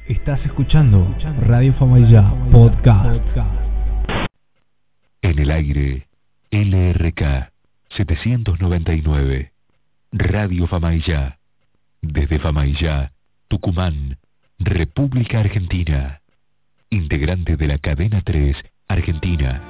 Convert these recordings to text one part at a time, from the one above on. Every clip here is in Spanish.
Estás escuchando Radio Famaillá Podcast. En el aire, LRK 799, Radio Famaillá, desde Famaillá, Tucumán, República Argentina, integrante de la cadena 3 Argentina.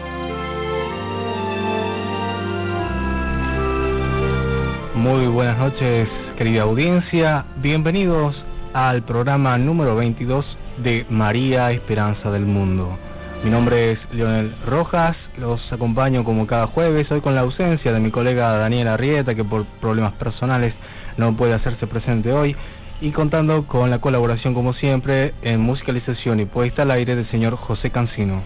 Muy buenas noches, querida audiencia, bienvenidos al programa número 22 de María Esperanza del Mundo. Mi nombre es Leonel Rojas, los acompaño como cada jueves, hoy con la ausencia de mi colega Daniel Arrieta, que por problemas personales no puede hacerse presente hoy, y contando con la colaboración como siempre en musicalización y puesta al aire del señor José Cancino.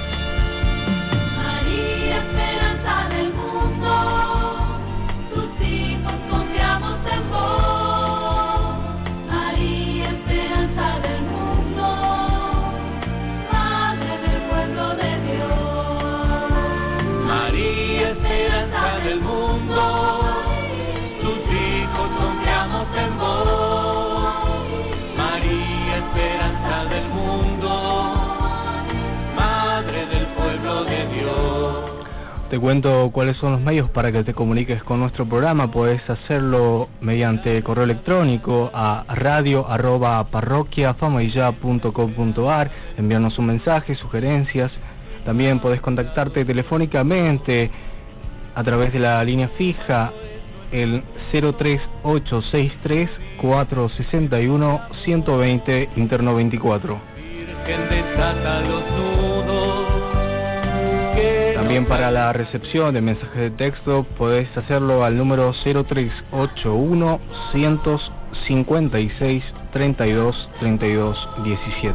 Te cuento cuáles son los medios para que te comuniques con nuestro programa. Puedes hacerlo mediante correo electrónico a radio@parroquiafamaillá.com.ar, enviarnos un mensaje, sugerencias. También podés contactarte telefónicamente a través de la línea fija, el 03863 461 120 interno 24. También para la recepción de mensajes de texto podés hacerlo al número 0381 156 32 32 17.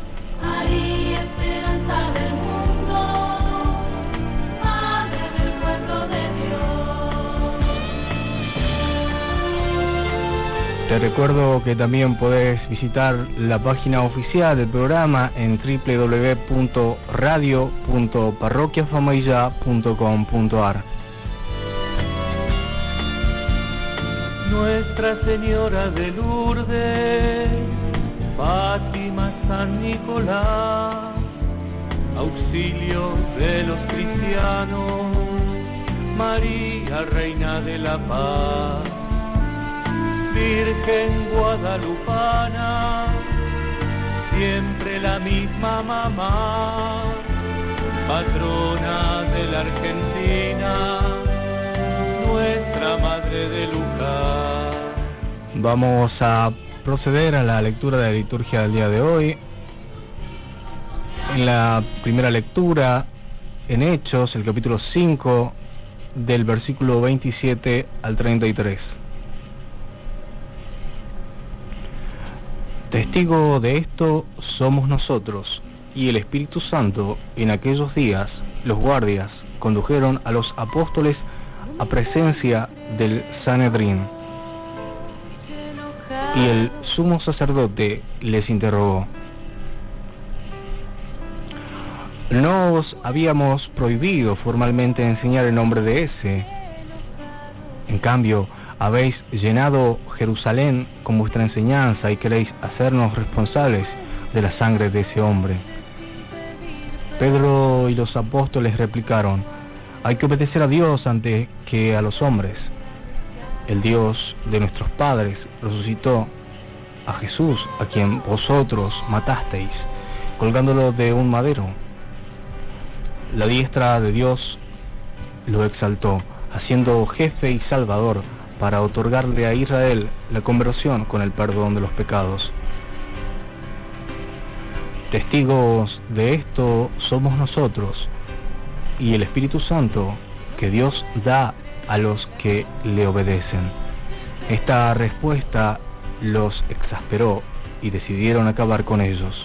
Te recuerdo que también podés visitar la página oficial del programa en www.radio.parroquiafamaillá.com.ar. Nuestra Señora de Lourdes, Fátima, San Nicolás, auxilio de los cristianos, María, Reina de la Paz, Virgen guadalupana, siempre la misma mamá, patrona de la Argentina, nuestra Madre de Lucas. Vamos a proceder a la lectura de la liturgia del día de hoy. En la primera lectura, en Hechos, el capítulo 5, del versículo 27 al 33. Testigo de esto somos nosotros, y el Espíritu Santo. En aquellos días los guardias condujeron a los apóstoles a presencia del Sanedrín, y el sumo sacerdote les interrogó: ¿no os habíamos prohibido formalmente enseñar el nombre de ese? En cambio, habéis llenado Jerusalén con vuestra enseñanza y queréis hacernos responsables de la sangre de ese hombre. Pedro y los apóstoles replicaron: hay que obedecer a Dios antes que a los hombres. El Dios de nuestros padres resucitó a Jesús, a quien vosotros matasteis, colgándolo de un madero. La diestra de Dios lo exaltó, haciendo jefe y salvador, para otorgarle a Israel la conversión con el perdón de los pecados. Testigos de esto somos nosotros y el Espíritu Santo que Dios da a los que le obedecen. Esta respuesta los exasperó y decidieron acabar con ellos.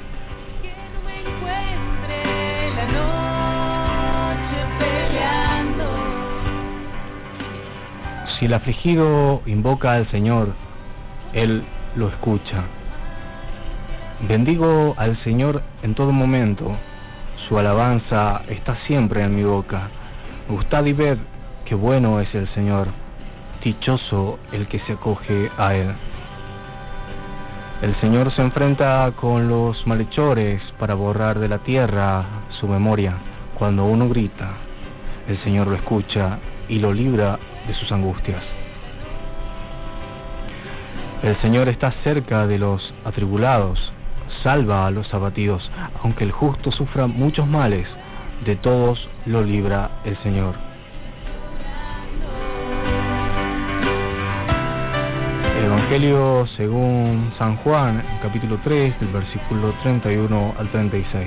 Si el afligido invoca al Señor, Él lo escucha. Bendigo al Señor en todo momento, su alabanza está siempre en mi boca. Gustad y ved qué bueno es el Señor, dichoso el que se acoge a Él. El Señor se enfrenta con los malhechores para borrar de la tierra su memoria. Cuando uno grita, el Señor lo escucha y lo libra de sus angustias. El Señor está cerca de los atribulados, salva a los abatidos. Aunque el justo sufra muchos males, de todos lo libra el Señor. Evangelio según San Juan, capítulo 3, del versículo 31 al 36.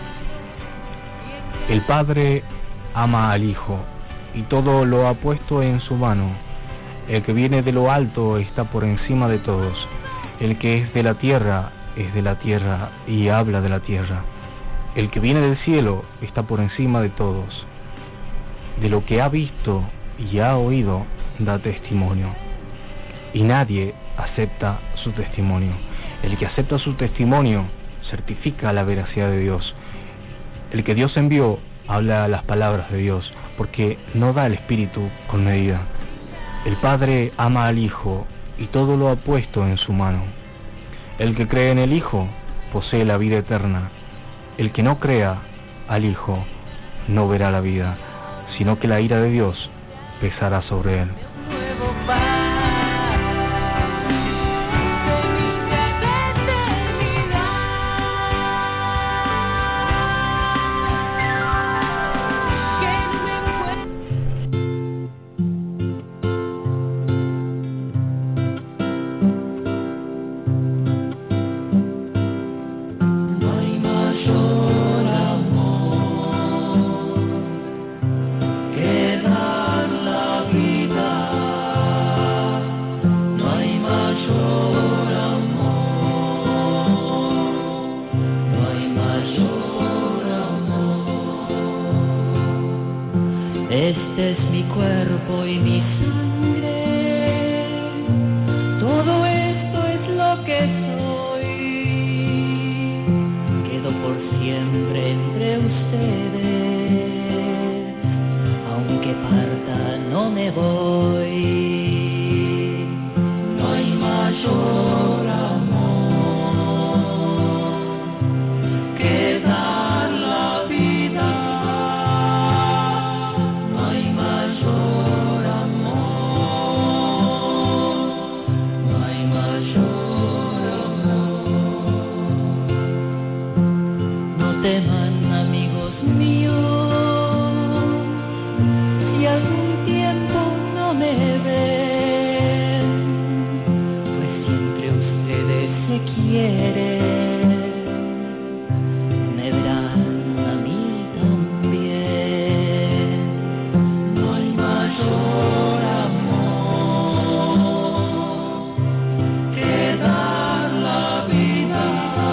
El Padre ama al Hijo, y todo lo ha puesto en su mano. El que viene de lo alto está por encima de todos. El que es de la tierra y habla de la tierra. El que viene del cielo está por encima de todos. De lo que ha visto y ha oído da testimonio, y nadie acepta su testimonio. El que acepta su testimonio certifica la veracidad de Dios. El que Dios envió habla las palabras de Dios, porque no da el Espíritu con medida. El Padre ama al Hijo, y todo lo ha puesto en su mano. El que cree en el Hijo posee la vida eterna. El que no crea al Hijo no verá la vida, sino que la ira de Dios pesará sobre él. Este es mi cuerpo y mi sangre, todo esto es lo que soy. Quedo por siempre entre ustedes, aunque parta no me voy. No hay mayor amor que dar la vida. Teman, amigos míos, si algún tiempo no me ven, pues siempre ustedes se quieren, me verán a mí también. No hay mayor amor que dar la vida.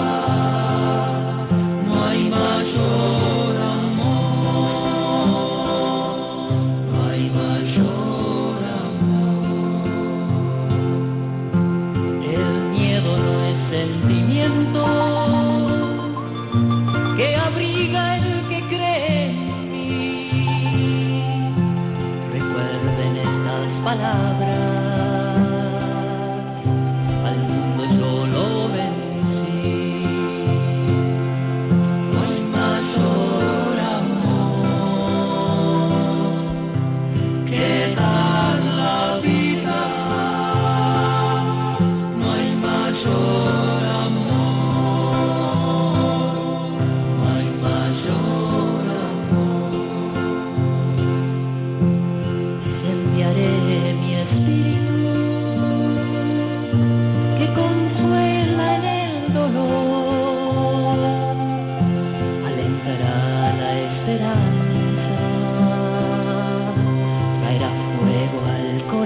Que abriga el que cree en mí. Recuerden estas palabras, al mundo yo lo vencí. No hay mayor amor que dar la vida. No hay mayor amor. Mi espíritu que consuela en el dolor, alentará la esperanza, traerá fuego al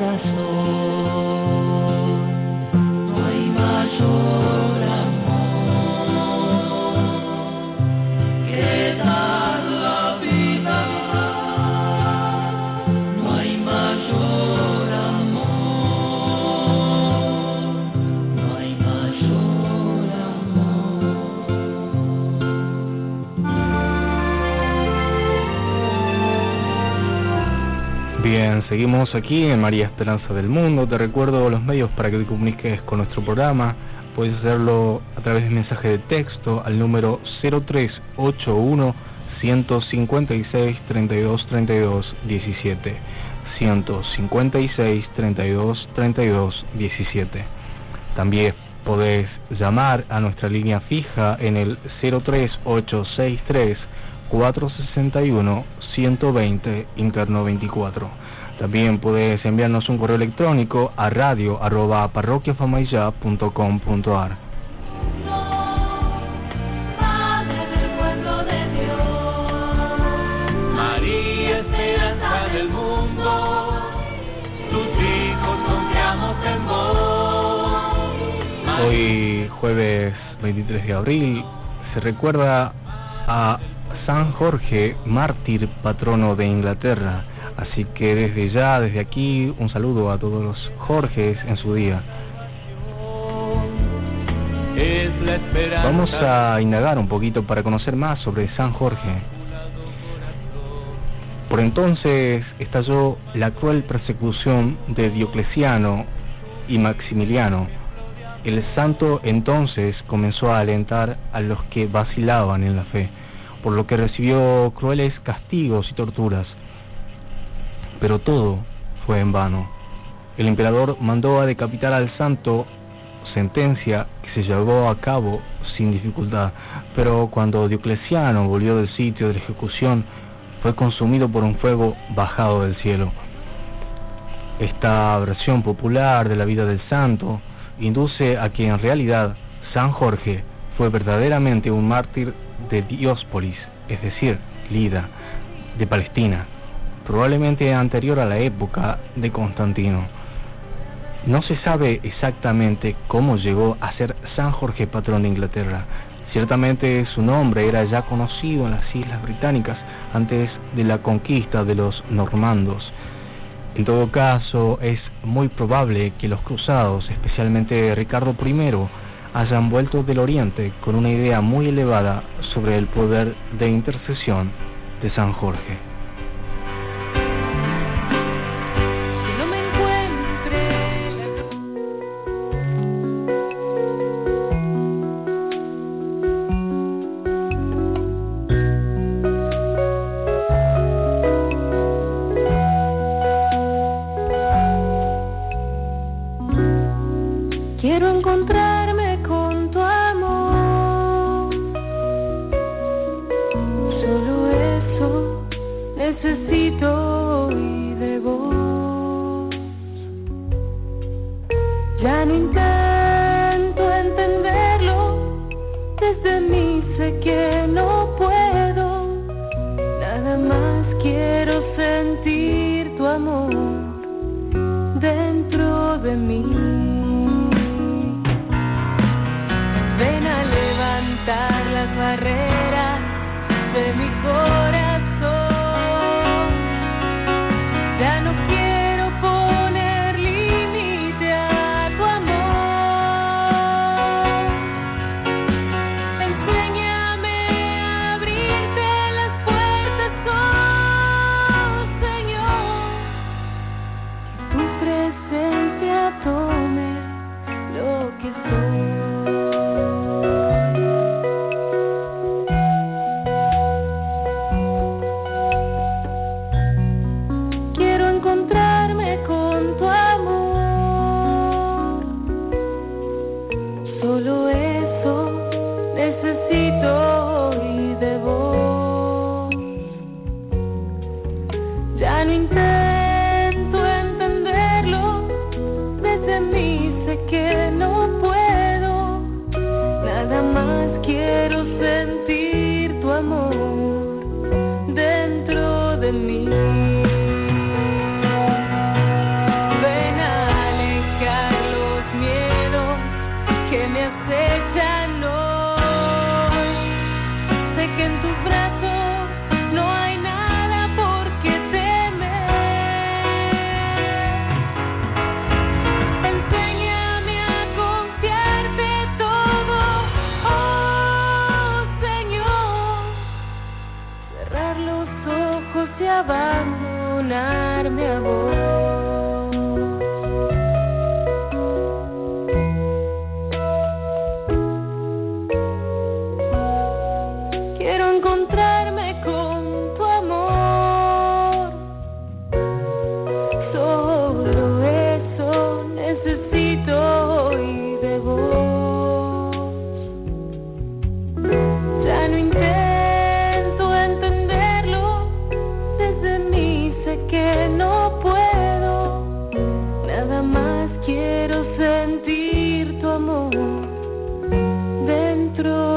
corazón. No hay mayor amor que dar la vida. No hay mayor amor, no hay mayor amor. Bien, seguimos aquí en María Esperanza del Mundo. Te recuerdo los medios para que te comuniques con nuestro programa puedes hacerlo a través de mensaje de texto al número 0381 156 32 32 17 156 32 32 17. También podés llamar a nuestra línea fija en el 03863 461 120 interno 24. También puedes enviarnos un correo electrónico a radio@parroquiafamaillá.com.ar. Madre del pueblo de Dios, María, esperanza del mundo, tus hijos confiamos en vos. Hoy, jueves 23 de abril, se recuerda a San Jorge, mártir patrono de Inglaterra. Así que desde aquí, un saludo a todos los Jorges en su día. Es la esperanza. Vamos a indagar un poquito para conocer más sobre San Jorge. Por entonces estalló la cruel persecución de Diocleciano y Maximiliano. El santo entonces comenzó a alentar a los que vacilaban en la fe, por lo que recibió crueles castigos y torturas. Pero todo fue en vano. El emperador mandó a decapitar al santo, sentencia que se llevó a cabo sin dificultad, pero cuando Diocleciano volvió del sitio de la ejecución, fue consumido por un fuego bajado del cielo. Esta versión popular de la vida del santo induce a que en realidad San Jorge fue verdaderamente un mártir de Dióspolis, es decir, Lida, de Palestina, probablemente anterior a la época de Constantino. No se sabe exactamente cómo llegó a ser San Jorge patrón de Inglaterra. Ciertamente su nombre era ya conocido en las Islas Británicas antes de la conquista de los normandos. En todo caso, es muy probable que los cruzados, especialmente Ricardo I, hayan vuelto del Oriente con una idea muy elevada sobre el poder de intercesión de San Jorge. que no me encuentre quiero encontrarme con tu amor, solo eso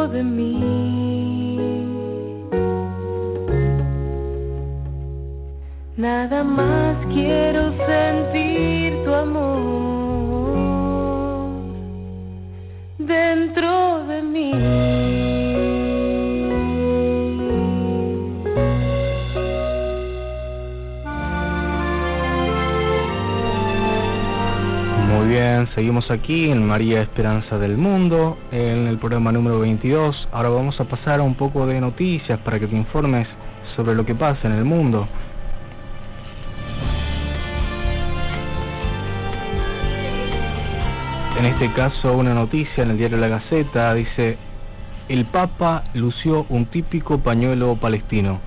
dentro de mí. Nada más quiero sentir tu amor dentro de mí. Muy bien, seguimos aquí en María Esperanza del Mundo, en el programa número 22. Ahora vamos a pasar a un poco de noticias para que te informes sobre lo que pasa en el mundo. En este caso, una noticia en el diario La Gaceta dice: el Papa lució un típico pañuelo palestino.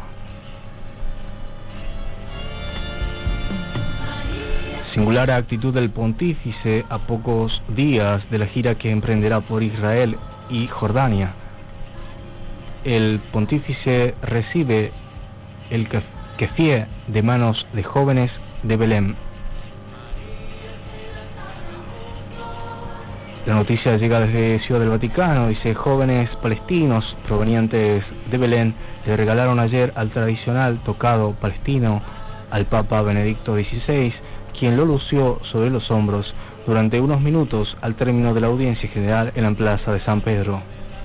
Singular actitud del pontífice a pocos días de la gira que emprenderá por Israel y Jordania. El pontífice recibe el kefie de manos de jóvenes de Belén. La noticia llega desde Ciudad del Vaticano. Dice: jóvenes palestinos provenientes de Belén le regalaron ayer al tradicional tocado palestino al Papa Benedicto XVI, quien lo lució sobre los hombros durante unos minutos al término de la audiencia general en la plaza de San Pedro.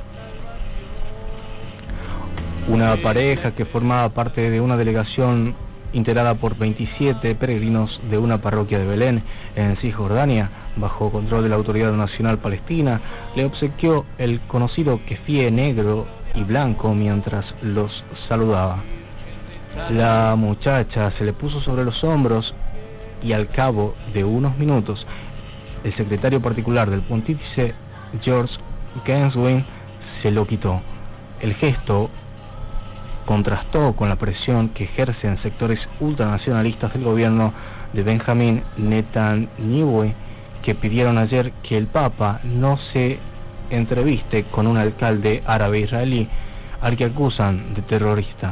Una pareja que formaba parte de una delegación integrada por 27 peregrinos de una parroquia de Belén en Cisjordania, bajo control de la Autoridad Nacional Palestina, le obsequió el conocido kefie negro y blanco mientras los saludaba. La muchacha se le puso sobre los hombros y al cabo de unos minutos, el secretario particular del pontífice, George Genswein, se lo quitó. El gesto contrastó con la presión que ejercen sectores ultranacionalistas del gobierno de Benjamin Netanyahu, que pidieron ayer que el Papa no se entreviste con un alcalde árabe israelí al que acusan de terrorista.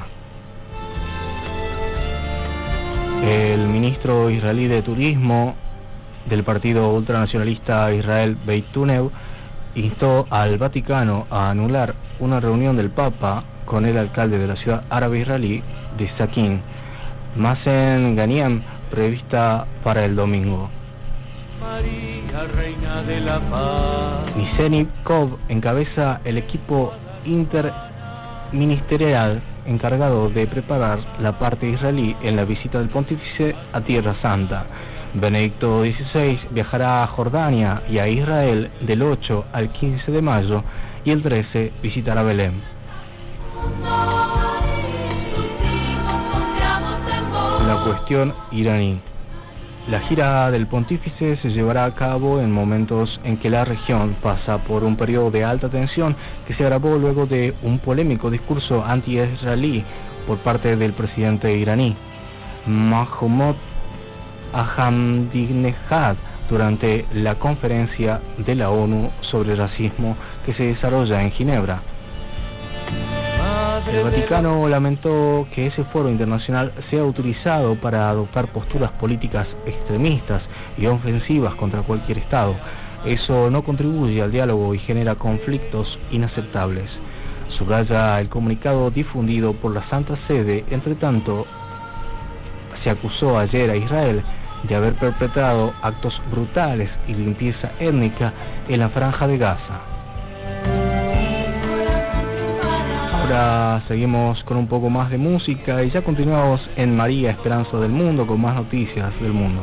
El ministro israelí de Turismo del partido ultranacionalista Israel Beitunev instó al Vaticano a anular una reunión del Papa con el alcalde de la ciudad árabe israelí de Sakin, Mazen Ghanem, prevista para el domingo. María, Reina de la Paz. Niseni Kov encabeza el equipo interministerial encargado de preparar la parte israelí en la visita del pontífice a Tierra Santa. Benedicto XVI viajará a Jordania y a Israel del 8 al 15 de mayo y el 13 visitará Belén. La cuestión iraní. La gira del pontífice se llevará a cabo en momentos en que la región pasa por un periodo de alta tensión que se agravó luego de un polémico discurso anti-israelí por parte del presidente iraní, Mohammad Ahmadinejad, durante la conferencia de la ONU sobre racismo que se desarrolla en Ginebra. El Vaticano lamentó que ese foro internacional sea utilizado para adoptar posturas políticas extremistas y ofensivas contra cualquier Estado. Eso no contribuye al diálogo y genera conflictos inaceptables. Subraya el comunicado difundido por la Santa Sede. Entre tanto, se acusó ayer a Israel de haber perpetrado actos brutales y limpieza étnica en la Franja de Gaza. Ahora seguimos con un poco más de música y ya continuamos en María Esperanza del Mundo con más noticias del mundo.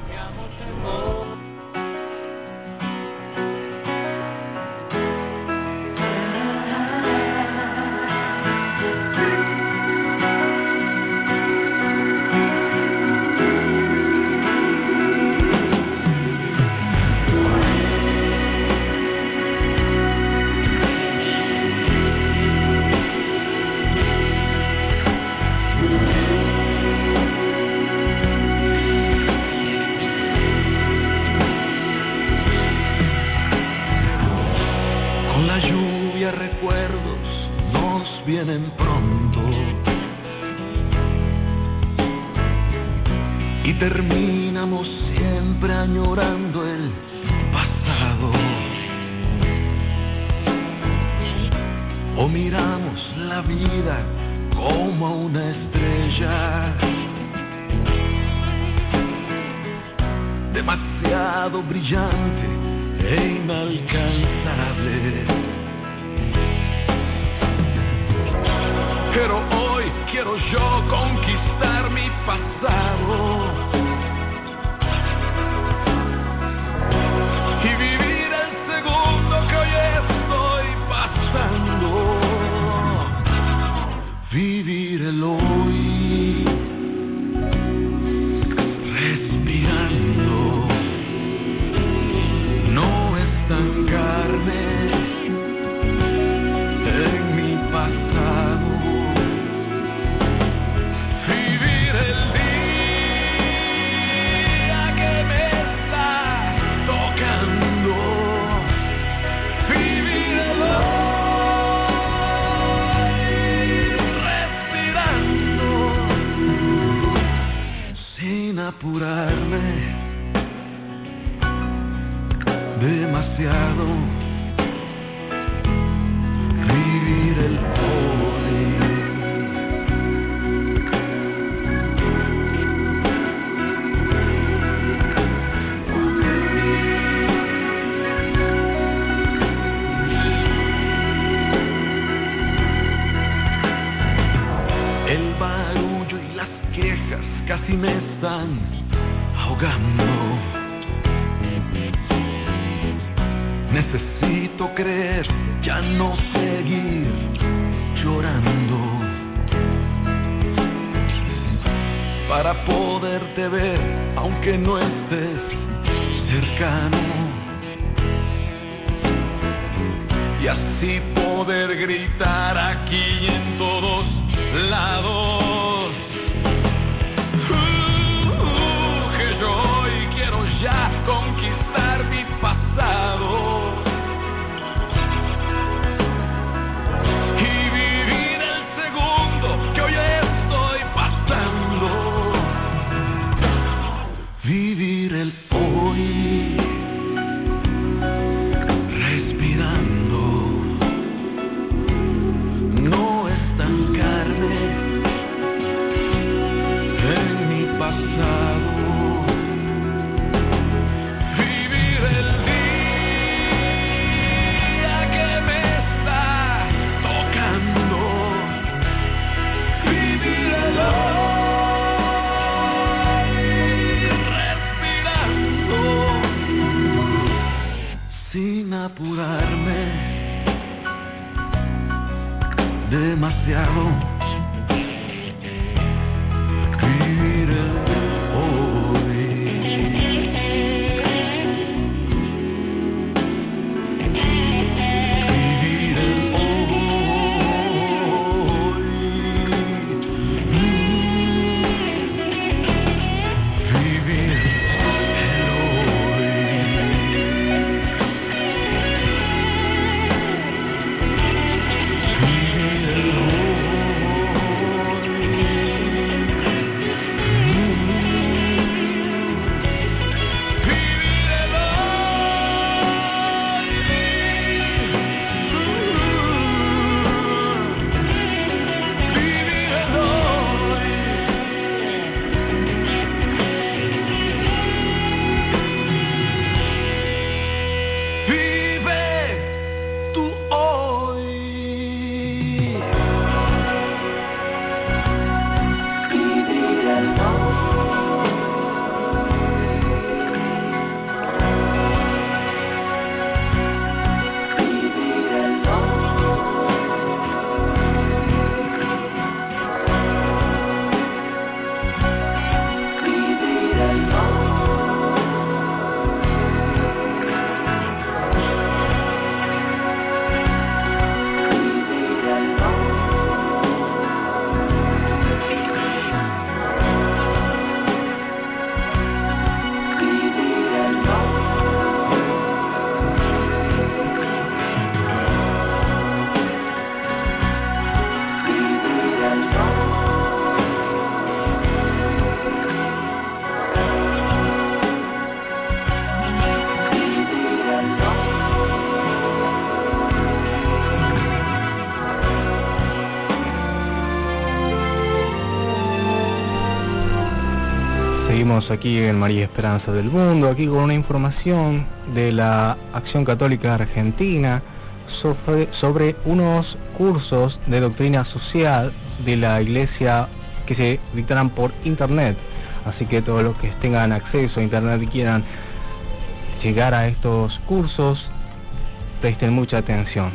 vienen pronto y terminamos siempre añorando el pasado. o miramos la vida como una estrella, demasiado brillante e inalcanzable. Pero hoy quiero yo conquistar mi pasado y vivir el segundo que hoy estoy pasando. Vivir el hoy, respirando, no estancarme en mi pasado. Vivir el día que me está tocando. Vivir el apurarme demasiado, vivir el hoy. El barullo y las quejas casi me están ahogando. Necesito creer, ya no seguir llorando, para poderte ver aunque no estés cercano, y así poder gritar aquí y en todos lados. Ya conquistar mi pasado y vivir el segundo que hoy estoy pasando. Vivir el hoy, respirando, no estancarme en mi pasado. Sin apurarme demasiado, vivir el hoy. Vivir el hoy. Vivir el hoy. Vivir el hoy. Seguimos aquí en María Esperanza del Mundo, aquí con una información de la Acción Católica Argentina sobre unos cursos de doctrina social de la Iglesia que se dictarán por Internet. Así que todos los que tengan acceso a Internet y quieran llegar a estos cursos, presten mucha atención.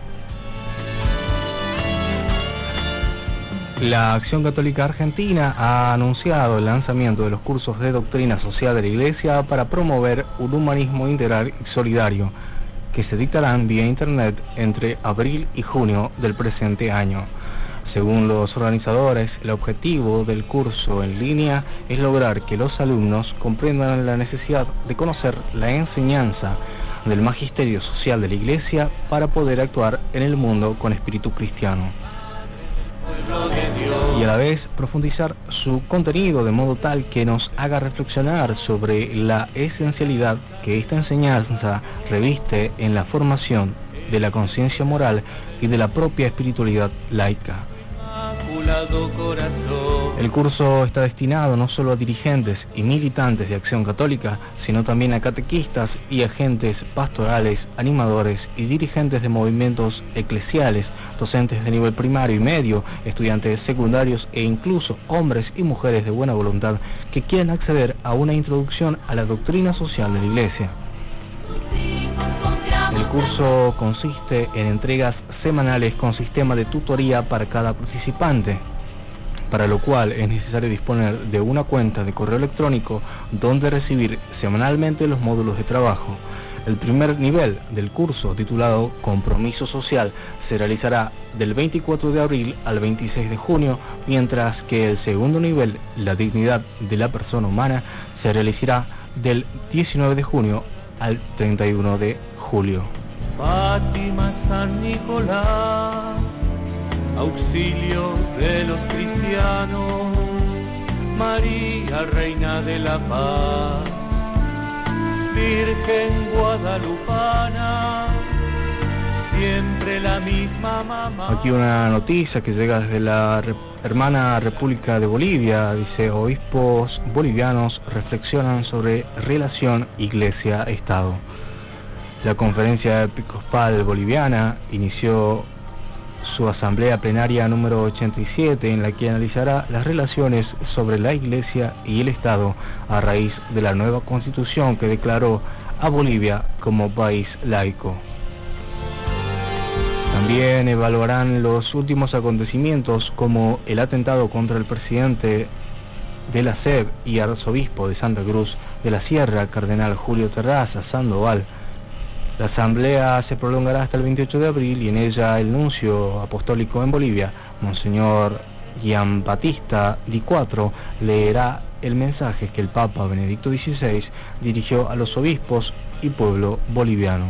La Acción Católica Argentina ha anunciado el lanzamiento de los cursos de doctrina social de la Iglesia para promover un humanismo integral y solidario, que se dictarán vía Internet entre abril y junio del presente año. Según los organizadores, el objetivo del curso en línea es lograr que los alumnos comprendan la necesidad de conocer la enseñanza del magisterio social de la Iglesia para poder actuar en el mundo con espíritu cristiano, y a la vez profundizar su contenido de modo tal que nos haga reflexionar sobre la esencialidad que esta enseñanza reviste en la formación de la conciencia moral y de la propia espiritualidad laica. El curso está destinado no solo a dirigentes y militantes de Acción Católica, sino también a catequistas y agentes pastorales, animadores y dirigentes de movimientos eclesiales, docentes de nivel primario y medio, estudiantes secundarios e incluso hombres y mujeres de buena voluntad que quieran acceder a una introducción a la doctrina social de la Iglesia. El curso consiste en entregas semanales con sistema de tutoría para cada participante, para lo cual es necesario disponer de una cuenta de correo electrónico donde recibir semanalmente los módulos de trabajo. El primer nivel del curso, titulado Compromiso Social, se realizará del 24 de abril al 26 de junio, mientras que el segundo nivel, La Dignidad de la Persona Humana, se realizará del 19 de junio al 31 de julio. Fátima, San Nicolás, auxilio de los cristianos, María, Reina de la Paz, Virgen guadalupana, siempre la misma mamá. Aquí una noticia que llega desde la hermana República de Bolivia. Dice: obispos bolivianos reflexionan sobre relación Iglesia-Estado. La Conferencia Episcopal Boliviana inició su asamblea plenaria número 87, en la que analizará las relaciones sobre la Iglesia y el Estado a raíz de la nueva constitución que declaró a Bolivia como país laico. También evaluarán los últimos acontecimientos, como el atentado contra el presidente de la SEB y arzobispo de Santa Cruz de la Sierra, Cardenal Julio Terraza Sandoval. La asamblea se prolongará hasta el 28 de abril y en ella el nuncio apostólico en Bolivia, Monseñor Giambattista Di Quattro, leerá el mensaje que el Papa Benedicto XVI dirigió a los obispos y pueblo boliviano.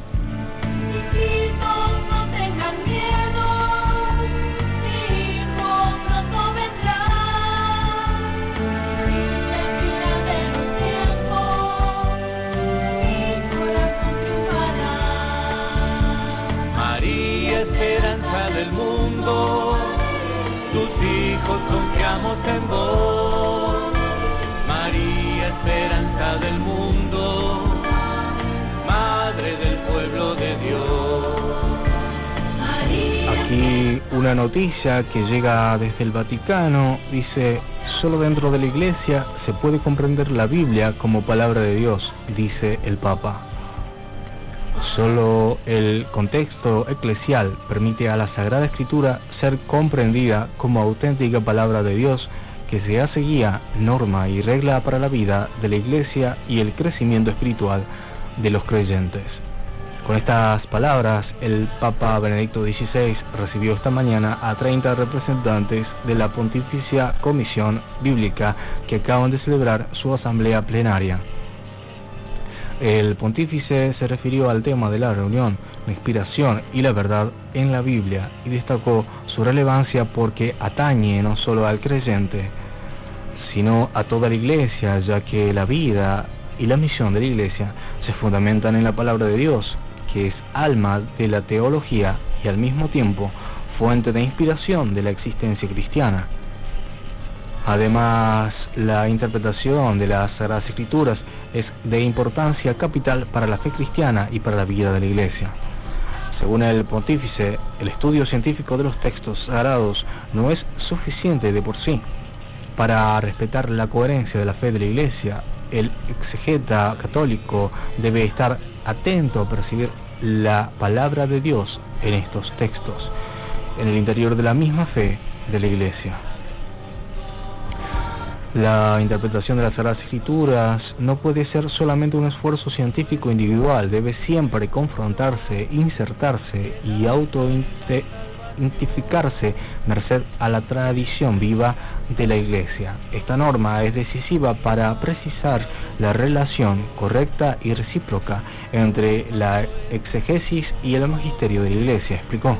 Del mundo, tus hijos confiamos en vos, María, esperanza del mundo, Madre del pueblo de Dios. Aquí una noticia que llega desde el Vaticano, dice: solo dentro de la Iglesia se puede comprender la Biblia como palabra de Dios, dice el Papa. Solo el contexto eclesial permite a la Sagrada Escritura ser comprendida como auténtica palabra de Dios, que se hace guía, norma y regla para la vida de la Iglesia y el crecimiento espiritual de los creyentes. Con estas palabras, el Papa Benedicto XVI recibió esta mañana a 30 representantes de la Pontificia Comisión Bíblica que acaban de celebrar su asamblea plenaria. El pontífice se refirió al tema de la reunión, la inspiración y la verdad en la Biblia, y destacó su relevancia porque atañe no solo al creyente, sino a toda la Iglesia, ya que la vida y la misión de la Iglesia se fundamentan en la palabra de Dios, que es alma de la teología y al mismo tiempo fuente de inspiración de la existencia cristiana. Además, la interpretación de las Sagradas Escrituras es de importancia capital para la fe cristiana y para la vida de la Iglesia. Según el pontífice, el estudio científico de los textos sagrados no es suficiente de por sí. Para respetar la coherencia de la fe de la Iglesia, el exegeta católico debe estar atento a percibir la palabra de Dios en estos textos, en el interior de la misma fe de la Iglesia. La interpretación de las Sagradas Escrituras no puede ser solamente un esfuerzo científico individual, debe siempre confrontarse, insertarse y autoidentificarse merced a la tradición viva de la Iglesia. Esta norma es decisiva para precisar la relación correcta y recíproca entre la exegesis y el magisterio de la Iglesia, explicó.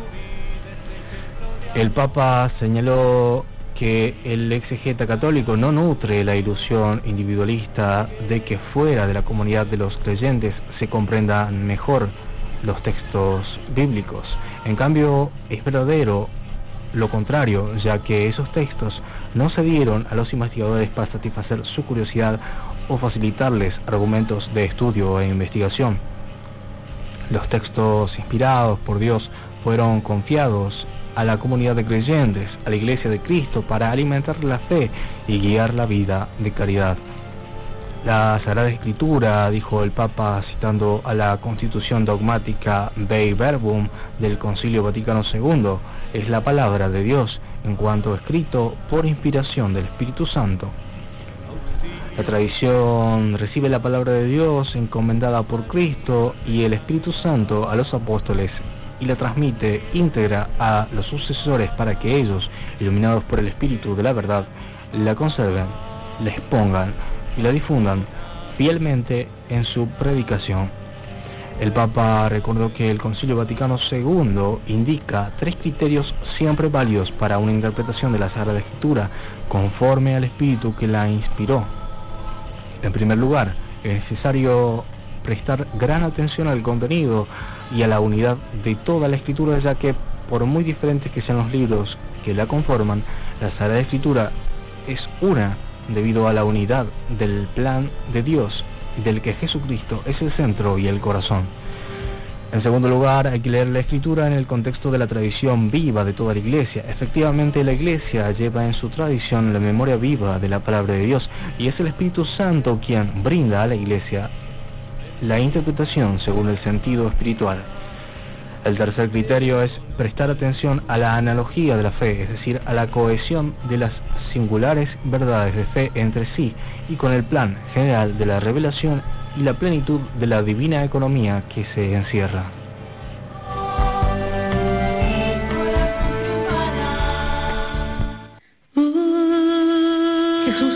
El Papa señaló que el exegeta católico no nutre la ilusión individualista de que fuera de la comunidad de los creyentes se comprendan mejor los textos bíblicos. En cambio, es verdadero lo contrario, ya que esos textos no se dieron a los investigadores para satisfacer su curiosidad o facilitarles argumentos de estudio e investigación. Los textos inspirados por Dios fueron confiados a la comunidad de creyentes, a la Iglesia de Cristo, para alimentar la fe y guiar la vida de caridad. La Sagrada Escritura, dijo el Papa citando a la Constitución Dogmática Dei Verbum del Concilio Vaticano II, es la palabra de Dios en cuanto escrito por inspiración del Espíritu Santo. La tradición recibe la palabra de Dios encomendada por Cristo y el Espíritu Santo a los apóstoles y la transmite íntegra a los sucesores para que ellos, iluminados por el Espíritu de la verdad, la conserven, la expongan y la difundan fielmente en su predicación. El Papa recordó que el Concilio Vaticano II indica 3 criterios siempre válidos para una interpretación de la Sagrada Escritura conforme al Espíritu que la inspiró. En primer lugar, es necesario prestar gran atención al contenido y a la unidad de toda la Escritura, ya que por muy diferentes que sean los libros que la conforman, la Sagrada Escritura es una debido a la unidad del plan de Dios, del que Jesucristo es el centro y el corazón. En segundo lugar, hay que leer la Escritura en el contexto de la tradición viva de toda la Iglesia. Efectivamente, la Iglesia lleva en su tradición la memoria viva de la palabra de Dios, y es el Espíritu Santo quien brinda a la Iglesia la interpretación según el sentido espiritual. El tercer criterio es prestar atención a la analogía de la fe, es decir, a la cohesión de las singulares verdades de fe entre sí y con el plan general de la revelación y la plenitud de la divina economía que se encierra. Jesús,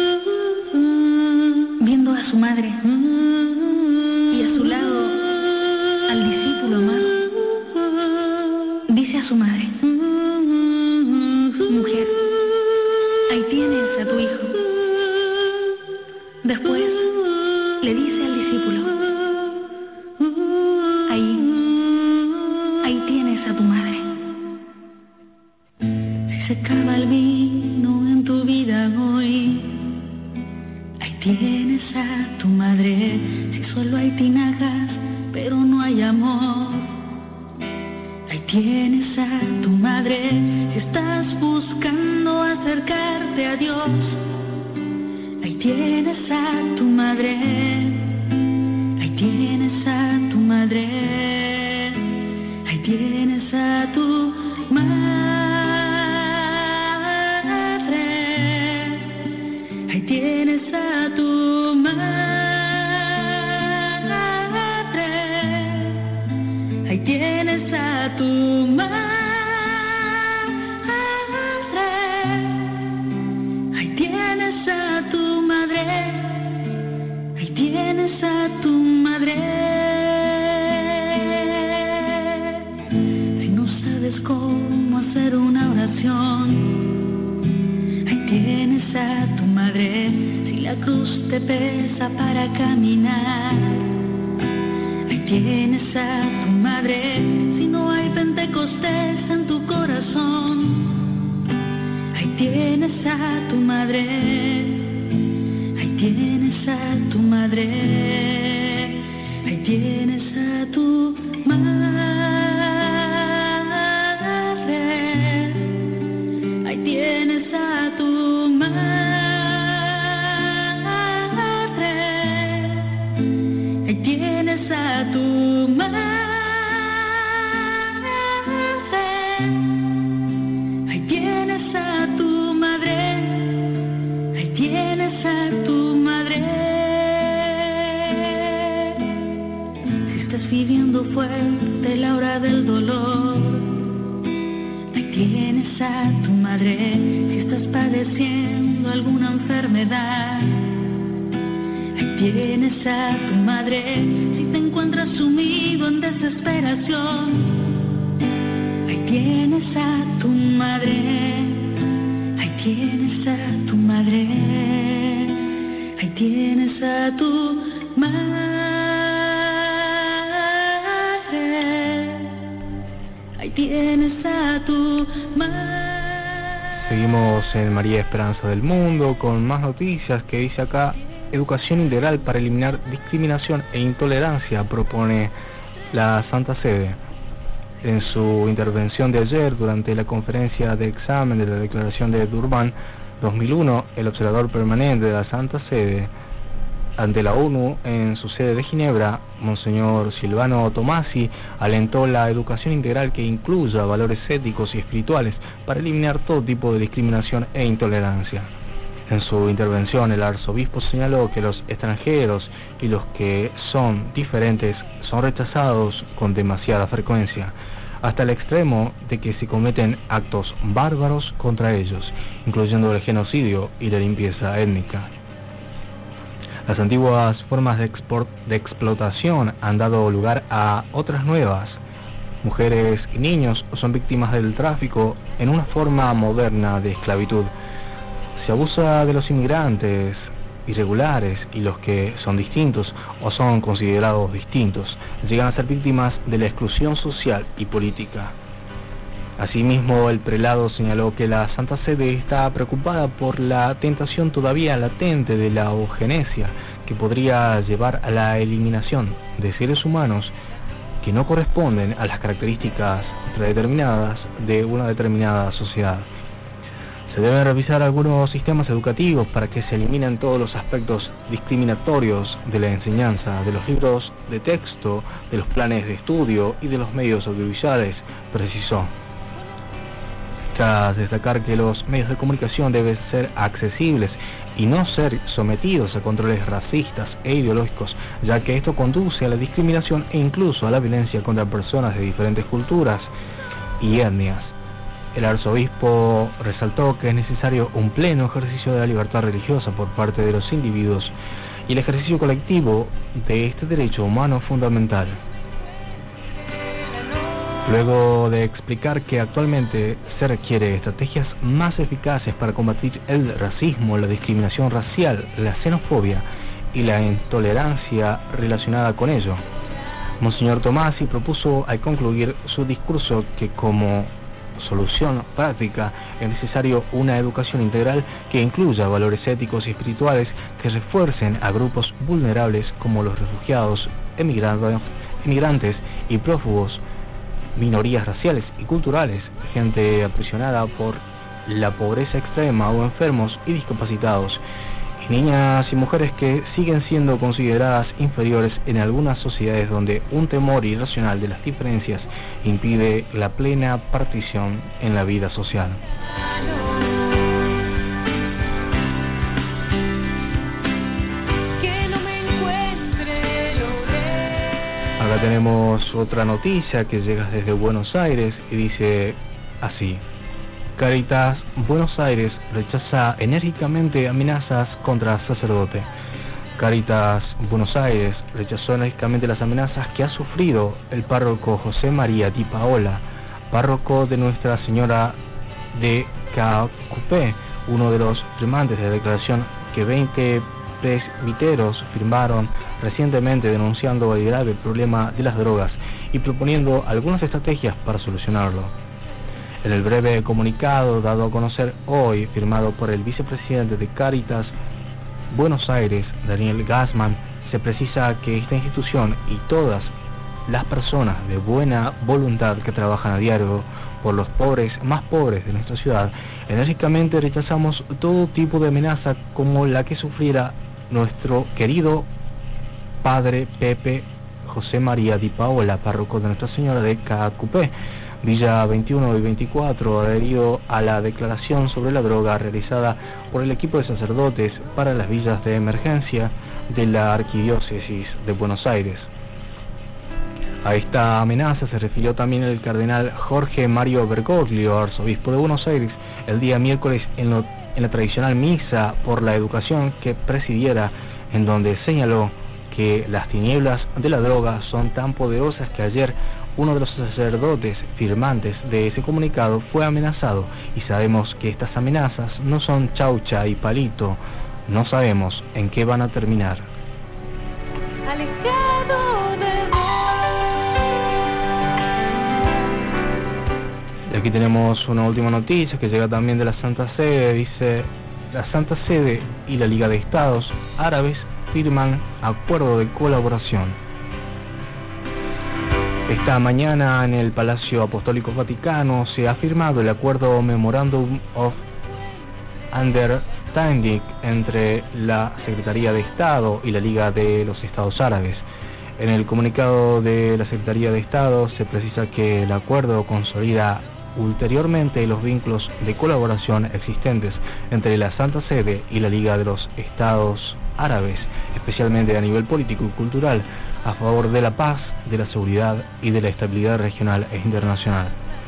viendo a su madre y a su lado al discípulo amado, dice a su madre: mujer, ahí tienes a tu hijo. Después le dice al discípulo: ahí tienes a tu madre. Si se acaba el vino en tu vida hoy, ahí tienes a tu madre. Si solo hay tinajas pero no hay amor, ahí tienes a tu madre. Si estás buscando acercarte a Dios, ahí tienes a tu madre. Ahí tienes a tu madre. Ahí tienes a tu madre. Ahí tienes a tu madre. Ahí tienes a tu madre. Ahí tienes a tu madre. Ahí tienes a tu madre. Si no sabes cómo hacer una oración, ahí tienes a tu madre. Si la cruz te pesa para caminar, ahí tienes a tu madre. Si no hay Pentecostés en tu corazón, ahí tienes a tu madre. madre, ahí tienes a tu madre, ahí tienes a tu madre, ahí tienes a tu madre, ahí tienes a tu madre. Tienes a tu madre. Si estás viviendo fuerte la hora del dolor, ahí tienes a tu madre. Si estás padeciendo alguna enfermedad, ahí tienes a tu madre. Si te encuentras sumido en desesperación, ahí tienes a tu madre. Ahí tienes a tu madre, ahí tienes a tu madre, ahí tienes a tu madre. Seguimos en María Esperanza del Mundo con más noticias que dice acá: educación integral para eliminar discriminación e intolerancia propone la Santa Sede. En su intervención de ayer durante la conferencia de examen de la Declaración de Durban 2001, el observador permanente de la Santa Sede ante la ONU en su sede de Ginebra, Monseñor Silvano Tomasi, alentó la educación integral que incluya valores éticos y espirituales para eliminar todo tipo de discriminación e intolerancia. En su intervención, el arzobispo señaló que los extranjeros y los que son diferentes son rechazados con demasiada frecuencia, hasta el extremo de que se cometen actos bárbaros contra ellos, incluyendo el genocidio y la limpieza étnica. Las antiguas formas de explotación han dado lugar a otras nuevas. Mujeres y niños son víctimas del tráfico en una forma moderna de esclavitud. Se abusa de los inmigrantes irregulares y los que son distintos o son considerados distintos llegan a ser víctimas de la exclusión social y política. Asimismo, el prelado señaló que la Santa Sede está preocupada por la tentación todavía latente de la eugenesia, que podría llevar a la eliminación de seres humanos que no corresponden a las características predeterminadas de una determinada sociedad. Se deben revisar algunos sistemas educativos para que se eliminen todos los aspectos discriminatorios de la enseñanza, de los libros de texto, de los planes de estudio y de los medios audiovisuales, precisó. Tras destacar que los medios de comunicación deben ser accesibles y no ser sometidos a controles racistas e ideológicos, ya que esto conduce a la discriminación e incluso a la violencia contra personas de diferentes culturas y etnias. El arzobispo resaltó que es necesario un pleno ejercicio de la libertad religiosa por parte de los individuos y el ejercicio colectivo de este derecho humano fundamental. Luego de explicar que actualmente se requiere estrategias más eficaces para combatir el racismo, la discriminación racial, la xenofobia y la intolerancia relacionada con ello, Monseñor Tomasi propuso al concluir su discurso que como solución práctica es necesario una educación integral que incluya valores éticos y espirituales que refuercen a grupos vulnerables como los refugiados, emigrantes y prófugos, minorías raciales y culturales, gente aprisionada por la pobreza extrema o enfermos y discapacitados, y niñas y mujeres que siguen siendo consideradas inferiores en algunas sociedades donde un temor irracional de las diferencias impide la plena participación en la vida social. Acá tenemos otra noticia que llega desde Buenos Aires y dice así: Caritas Buenos Aires rechaza enérgicamente amenazas contra sacerdote. Caritas Buenos Aires rechazó enérgicamente las amenazas que ha sufrido el párroco José María Di Paola, párroco de Nuestra Señora de Caacupé, uno de los firmantes de la declaración que 20 presbiteros firmaron recientemente denunciando el grave problema de las drogas y proponiendo algunas estrategias para solucionarlo. En el breve comunicado dado a conocer hoy, firmado por el vicepresidente de Cáritas Buenos Aires, Daniel Gassman, se precisa que esta institución y todas las personas de buena voluntad que trabajan a diario por los pobres, más pobres de nuestra ciudad, enérgicamente rechazamos todo tipo de amenaza como la que sufriera nuestro querido padre Pepe José María Di Paola, párroco de Nuestra Señora de Caacupé, Villa 21 y 24, adherido a la declaración sobre la droga realizada por el equipo de sacerdotes para las villas de emergencia de la Arquidiócesis de Buenos Aires. A esta amenaza se refirió también el cardenal Jorge Mario Bergoglio, arzobispo de Buenos Aires, el día miércoles en la tradicional misa por la educación que presidiera, en donde señaló que las tinieblas de la droga son tan poderosas que ayer uno de los sacerdotes firmantes de ese comunicado fue amenazado, y sabemos que estas amenazas no son chaucha y palito, no sabemos en qué van a terminar. Y aquí tenemos una última noticia que llega también de la Santa Sede. Dice: la Santa Sede y la Liga de Estados Árabes firman acuerdo de colaboración. Esta mañana en el Palacio Apostólico Vaticano se ha firmado el acuerdo Memorandum of Understanding entre la Secretaría de Estado y la Liga de los Estados Árabes. En el comunicado de la Secretaría de Estado se precisa que el acuerdo consolida ulteriormente los vínculos de colaboración existentes entre la Santa Sede y la Liga de los Estados Árabes, especialmente a nivel político y cultural, a favor de la paz, de la seguridad y de la estabilidad regional e internacional.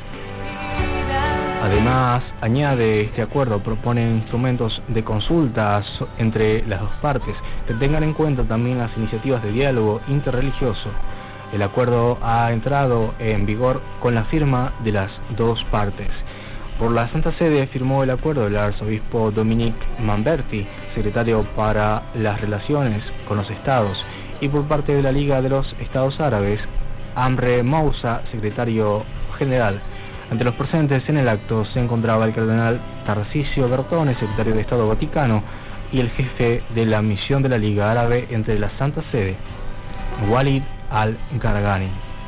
Además, añade, este acuerdo propone instrumentos de consultas entre las dos partes que tengan en cuenta también las iniciativas de diálogo interreligioso. El acuerdo ha entrado en vigor con la firma de las dos partes. Por la Santa Sede firmó el acuerdo el arzobispo Dominique Manberti, secretario para las relaciones con los estados, y por parte de la Liga de los Estados Árabes, Amre Moussa, secretario general. Entre los presentes en el acto se encontraba el cardenal Tarcisio Bertone, secretario de Estado Vaticano, y el jefe de la misión de la Liga Árabe entre la Santa Sede, Walid al-Gargani.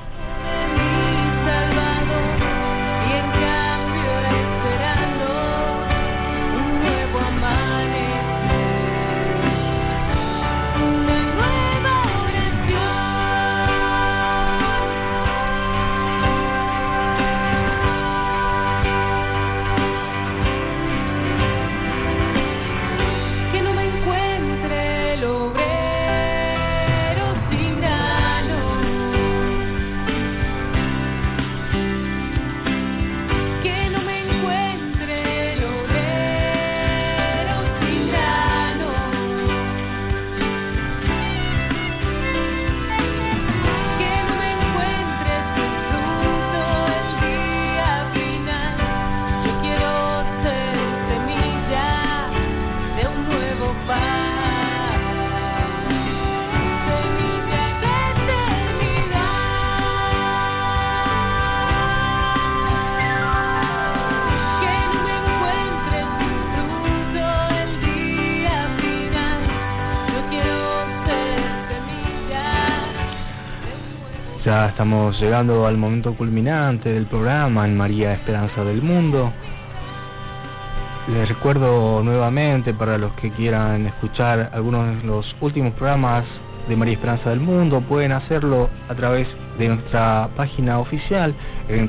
Ya estamos llegando al momento culminante del programa en María Esperanza del Mundo. Les recuerdo nuevamente, para los que quieran escuchar algunos de los últimos programas de María Esperanza del Mundo, pueden hacerlo a través de nuestra página oficial en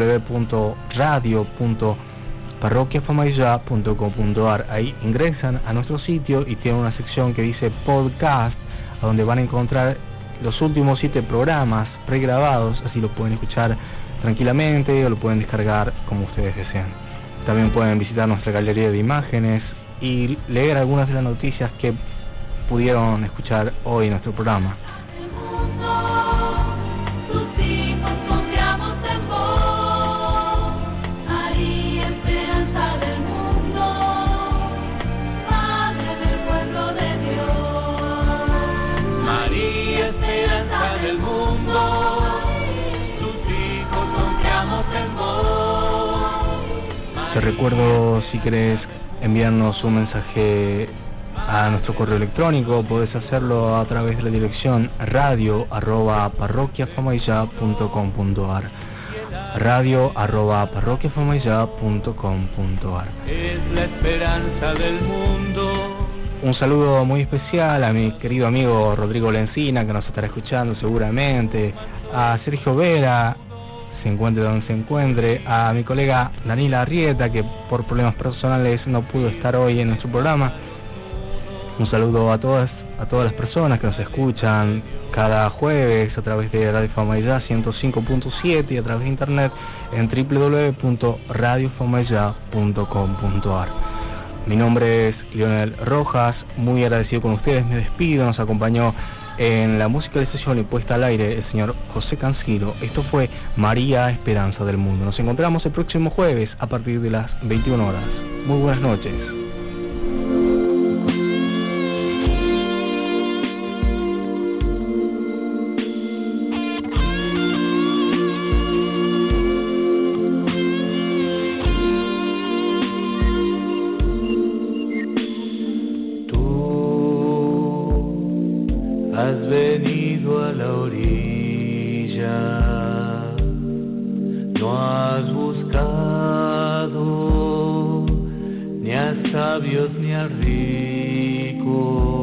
www.radio.parroquiafamaillá.com.ar. Ahí ingresan a nuestro sitio y tienen una sección que dice podcast, a donde van a encontrar los últimos 7 programas pregrabados, así lo pueden escuchar tranquilamente o lo pueden descargar como ustedes deseen. También pueden visitar nuestra galería de imágenes y leer algunas de las noticias que pudieron escuchar hoy en nuestro programa. Del mundo, tus hijos confiamos en vos. Te recuerdo, si querés enviarnos un mensaje a nuestro correo electrónico, podés hacerlo a través de la dirección radio@parroquiafamaillá.com.ar, radio@parroquiafamaillá.com.ar. Es la esperanza del mundo. Un saludo muy especial a mi querido amigo Rodrigo Lencina, que nos estará escuchando seguramente, a Sergio Vera, se encuentre donde se encuentre, a mi colega Danila Arrieta, que por problemas personales no pudo estar hoy en nuestro programa. Un saludo a todas las personas que nos escuchan cada jueves a través de Radio Famaillá 105.7 y a través de internet en www.radiofamaillá.com.ar. Mi nombre es Lionel Rojas, muy agradecido con ustedes, me despido. Nos acompañó en la musicalización y puesta al aire el señor José Cancilo. Esto fue María Esperanza del Mundo. Nos encontramos el próximo jueves a partir de las 21 horas. Muy buenas noches. Has venido a la orilla, no has buscado ni a sabios ni a ricos.